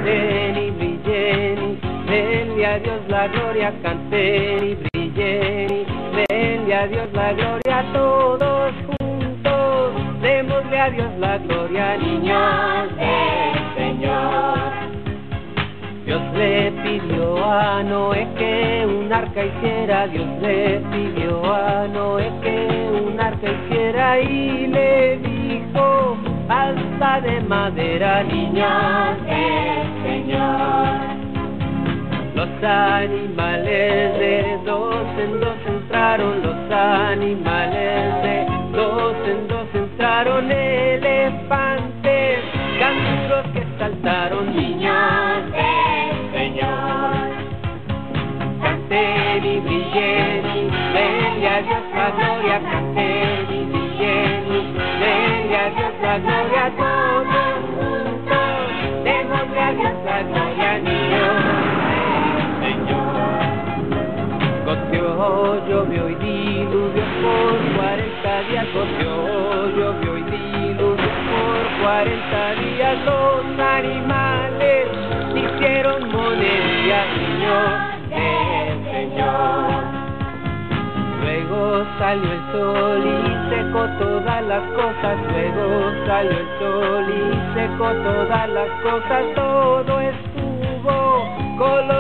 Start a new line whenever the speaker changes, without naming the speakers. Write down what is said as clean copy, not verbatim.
canten y brillen, denle a Dios la gloria, canten y brillen, denle a Dios la gloria, todos juntos, démosle a Dios la gloria, niños del Señor. Dios le pidió a Noé que un arca hiciera, Dios le pidió a Noé que un arca hiciera y le dijo, alza de madera, niños del Señor. Los animales de dos en dos entraron, los animales de dos en dos entraron, elefantes, canguros que saltaron, niños del Señor. Canten y brillen, denle a Dios la gloria, canten y brillen, denle a Dios la gloria, todos juntos, démosle a Dios la gloria, niños del Señor. Goteó, llovió y diluvió por 40 días, goteó, llovió y diluvió por 40 días, los animales hicieron monerías, niños del Señor. Luego salió el sol y secó todas las cosas, luego salió el sol y secó todas las cosas, todo estuvo color